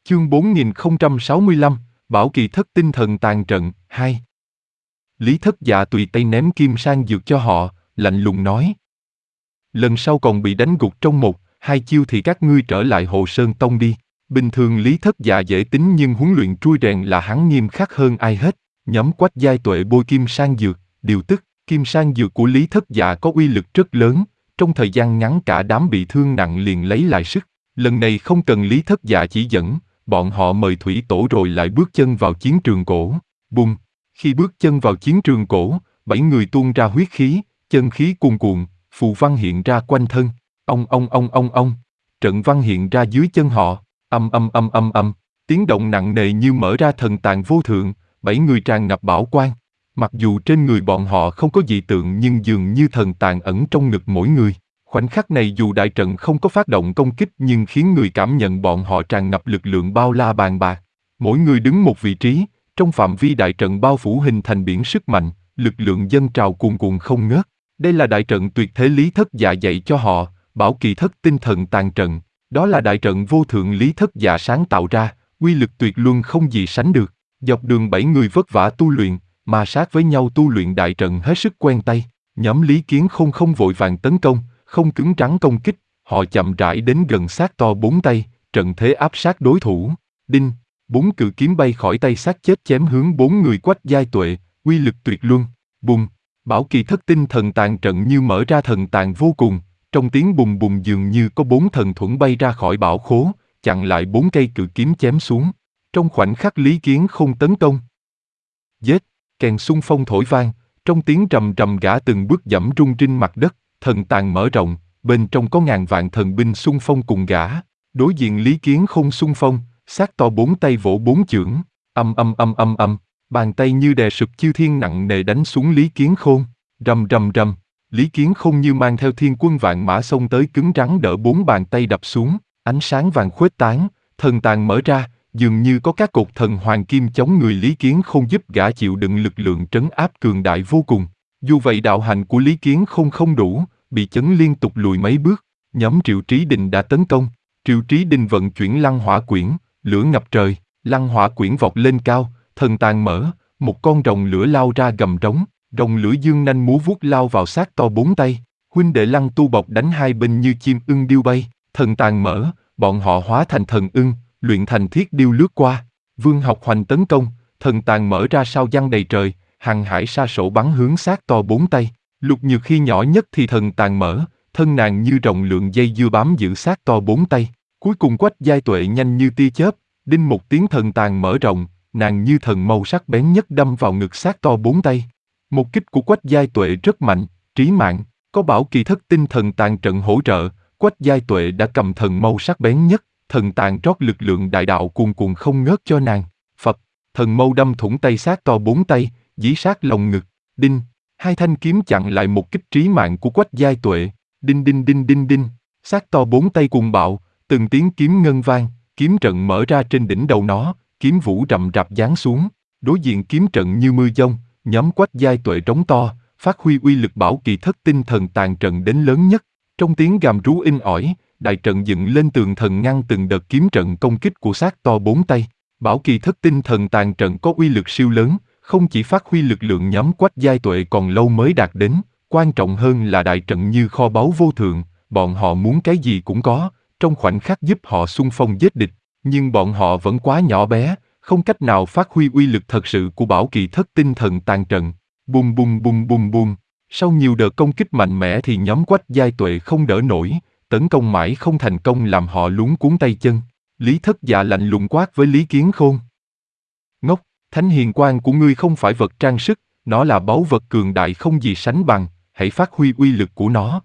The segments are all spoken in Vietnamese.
Chương 4065, Bảo Kỳ Thất tinh thần tàn trận, 2. Lý Thất Dạ tùy tay ném kim sang dược cho họ, lạnh lùng nói. Lần sau còn bị đánh gục trong 1-2 chiêu thì các ngươi trở lại Hộ Sơn Tông đi. Bình thường Lý Thất Dạ dễ tính nhưng huấn luyện trui rèn là hắn nghiêm khắc hơn ai hết. Nhóm Quách Giai Tuệ bôi kim sang dược, điều tức, kim sang dược của Lý Thất Dạ có uy lực rất lớn, trong thời gian ngắn cả đám bị thương nặng liền lấy lại sức. Lần này không cần Lý Thất Dạ chỉ dẫn, bọn họ mời thủy tổ rồi lại bước chân vào chiến trường cổ. Bùng! Khi bước chân vào chiến trường cổ, 7 người tuôn ra huyết khí, chân khí cuồn cuộn, phù văn hiện ra quanh thân. Ông. Trận văn hiện ra dưới chân họ. Âm. Tiếng động nặng nề như mở ra thần tàng vô thượng, 7 người tràn ngập bảo quang. Mặc dù trên người bọn họ không có dị tượng nhưng dường như thần tàng ẩn trong ngực mỗi người. Khoảnh khắc này dù đại trận không có phát động công kích nhưng khiến người cảm nhận bọn họ tràn ngập lực lượng bao la bàn bạc. Mỗi người đứng một vị trí, trong phạm vi đại trận bao phủ hình thành biển sức mạnh, lực lượng dâng trào cuồn cuộn không ngớt. Đây là đại trận tuyệt thế Lý Thất Dạ dạy cho họ, Bảo Kỳ Thất tinh thần tàn trận. Đó là đại trận vô thượng Lý Thất Dạ sáng tạo ra, uy lực tuyệt luân không gì sánh được. Dọc đường 7 người vất vả tu luyện, mà sát với nhau tu luyện đại trận hết sức quen tay. Nhóm Lý Kiến Khôn không vội vàng tấn công, không cứng rắn công kích, họ chậm rãi đến gần xác to 4 tay, trận thế áp sát đối thủ. Đinh, 4 cự kiếm bay khỏi tay xác chết chém hướng 4 người Quách Giai Tuệ, uy lực tuyệt luân. Bùng, Bảo Kỳ Thất tinh thần tàn trận như mở ra thần tàn vô cùng, trong tiếng bùng bùng dường như có 4 thần thuẫn bay ra khỏi bảo khố, chặn lại 4 cây cự kiếm chém xuống. Trong khoảnh khắc Lý Kiến Khôn tấn công. Giết, kèn xung phong thổi vang, trong tiếng rầm rầm gã từng bước dẫm rung rinh mặt đất, thần tàn mở rộng, bên trong có ngàn vạn thần binh xung phong cùng gã. Đối diện Lý Kiến Khôn xung phong, xác to 4 tay vỗ 4 chưởng, âm, bàn tay như đè sụp chư thiên nặng nề đánh xuống Lý Kiến Khôn, rầm. Lý Kiến Khôn như mang theo thiên quân vạn mã xông tới cứng rắn đỡ 4 bàn tay đập xuống, ánh sáng vàng khuếch tán, thần tàn mở ra, dường như có các cột thần hoàng kim chống người Lý Kiến Khôn giúp gã chịu đựng lực lượng trấn áp cường đại vô cùng. Dù vậy đạo hạnh của Lý Kiến Khôn không đủ, bị chấn liên tục lùi mấy bước. Nhóm Triệu Trí Đình đã tấn công. Triệu Trí Đình vận chuyển Lăng Hỏa Quyển, lửa ngập trời, Lăng Hỏa Quyển vọt lên cao, thần tàn mở, một con rồng lửa lao ra gầm trống, rồng lửa dương nanh múa vuốt lao vào xác to 4 tay. Huynh đệ Lăng Tu Bộc đánh hai bên như chim ưng điêu bay, thần tàn mở, bọn họ hóa thành thần ưng, luyện thành thiết điêu lướt qua. Vương Học Hoành tấn công, thần tàn mở ra sao giăng đầy trời, hàng hải sa sổ bắn hướng xác to 4 tay. Lục Nhược khi nhỏ nhất thì thần tàn mở, thân nàng như rồng lượn dây dưa bám giữ xác to 4 tay. Cuối cùng Quách Giai Tuệ nhanh như tia chớp, đinh một tiếng thần tàn mở rộng, nàng như thần mâu sắc bén nhất đâm vào ngực xác to 4 tay. Một kích của Quách Giai Tuệ rất mạnh, trí mạng, có Bảo Kỳ Thất tinh thần tàn trận hỗ trợ, Quách Giai Tuệ đã cầm thần mâu sắc bén nhất, thần tàn trót lực lượng đại đạo cuồn cuộn không ngớt cho nàng. Phật, thần mâu đâm thủng tay xác to 4 tay, dí sát lồng ngực, đinh. Hai thanh kiếm chặn lại một kích trí mạng của Quách Giai Tuệ, đinh, xác to 4 tay cuồng bạo, từng tiếng kiếm ngân vang, kiếm trận mở ra trên đỉnh đầu nó, kiếm vũ rậm rạp giáng xuống, đối diện kiếm trận như mưa dông, nhóm Quách Giai Tuệ trống to, phát huy uy lực Bảo Kỳ Thất tinh thần tàn trận đến lớn nhất, trong tiếng gầm rú in ỏi, đại trận dựng lên tường thần ngăn từng đợt kiếm trận công kích của xác to 4 tay. Bảo Kỳ Thất tinh thần tàn trận có uy lực siêu lớn, không chỉ phát huy lực lượng nhóm Quách Giai Tuệ còn lâu mới đạt đến, quan trọng hơn là đại trận như kho báu vô thượng, bọn họ muốn cái gì cũng có, trong khoảnh khắc giúp họ xung phong giết địch, nhưng bọn họ vẫn quá nhỏ bé, không cách nào phát huy uy lực thật sự của Bảo Kỳ Thất tinh thần tàn trận. Bum. Sau nhiều đợt công kích mạnh mẽ thì nhóm Quách Giai Tuệ không đỡ nổi, tấn công mãi không thành công làm họ luống cuống tay chân. Lý Thất Dạ lạnh lùng quát với Lý Kiến Khôn. Ngốc! Thánh hiền quang của ngươi không phải vật trang sức, nó là báu vật cường đại không gì sánh bằng, hãy phát huy uy lực của nó.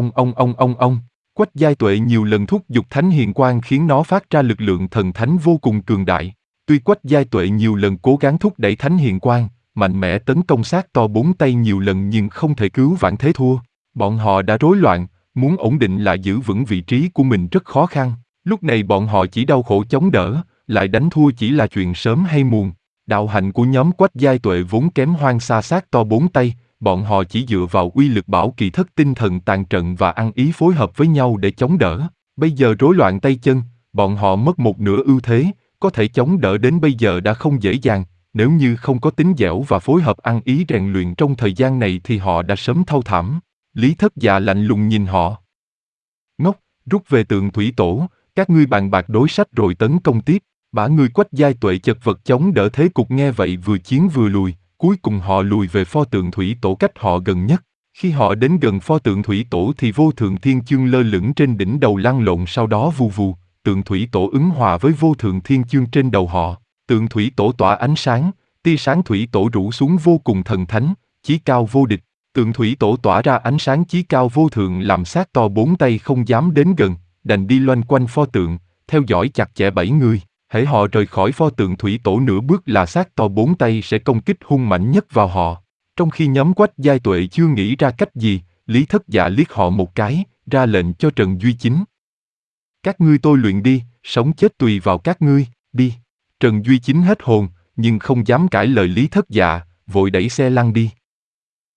Ông. Quách Giai Tuệ nhiều lần thúc giục thánh hiền quang khiến nó phát ra lực lượng thần thánh vô cùng cường đại. Tuy Quách Giai Tuệ nhiều lần cố gắng thúc đẩy thánh hiền quang, mạnh mẽ tấn công xác to 4 tay nhiều lần nhưng không thể cứu vãn thế thua. Bọn họ đã rối loạn, muốn ổn định lại giữ vững vị trí của mình rất khó khăn. Lúc này bọn họ chỉ đau khổ chống đỡ, lại đánh thua chỉ là chuyện sớm hay muộn. Đạo hạnh của nhóm Quách Giai Tuệ vốn kém hoang xa xác to 4 tay, bọn họ chỉ dựa vào uy lực Bảo Kỳ Thất tinh thần tàn trận và ăn ý phối hợp với nhau để chống đỡ. Bây giờ rối loạn tay chân, bọn họ mất một nửa ưu thế, có thể chống đỡ đến bây giờ đã không dễ dàng, nếu như không có tính dẻo và phối hợp ăn ý rèn luyện trong thời gian này thì họ đã sớm thau thảm. Lý Thất Dạ lạnh lùng nhìn họ. Ngốc, rút về Tượng Thủy Tổ, các ngươi bàn bạc đối sách rồi tấn công tiếp. Bả người Quách Giai Tuệ chật vật chống đỡ thế cục nghe vậy vừa chiến vừa lùi, cuối cùng họ lùi về pho Tượng Thủy Tổ cách họ gần nhất. Khi họ đến gần pho Tượng Thủy Tổ thì Vô Thượng Thiên Chương lơ lửng trên đỉnh đầu lăn lộn, sau đó vù vù, Tượng Thủy Tổ ứng hòa với Vô Thượng Thiên Chương trên đầu họ. Tượng Thủy Tổ tỏa ánh sáng, tia sáng Thủy Tổ rủ xuống vô cùng thần thánh, chí cao vô địch. Tượng Thủy Tổ tỏa ra ánh sáng chí cao vô thượng làm xác to bốn tay không dám đến gần, đành đi loanh quanh pho tượng, theo dõi chặt chẽ 7 người. Hễ họ rời khỏi pho Tượng Thủy Tổ nửa bước là xác to bốn tay sẽ công kích hung mạnh nhất vào họ. Trong khi nhóm Quách Giai Tuệ chưa nghĩ ra cách gì, Lý Thất Dạ liếc họ một cái, ra lệnh cho Trần Duy Chính. Các ngươi tôi luyện đi, sống chết tùy vào các ngươi, đi. Trần Duy Chính hết hồn, nhưng không dám cãi lời Lý Thất Dạ, vội đẩy xe lăn đi.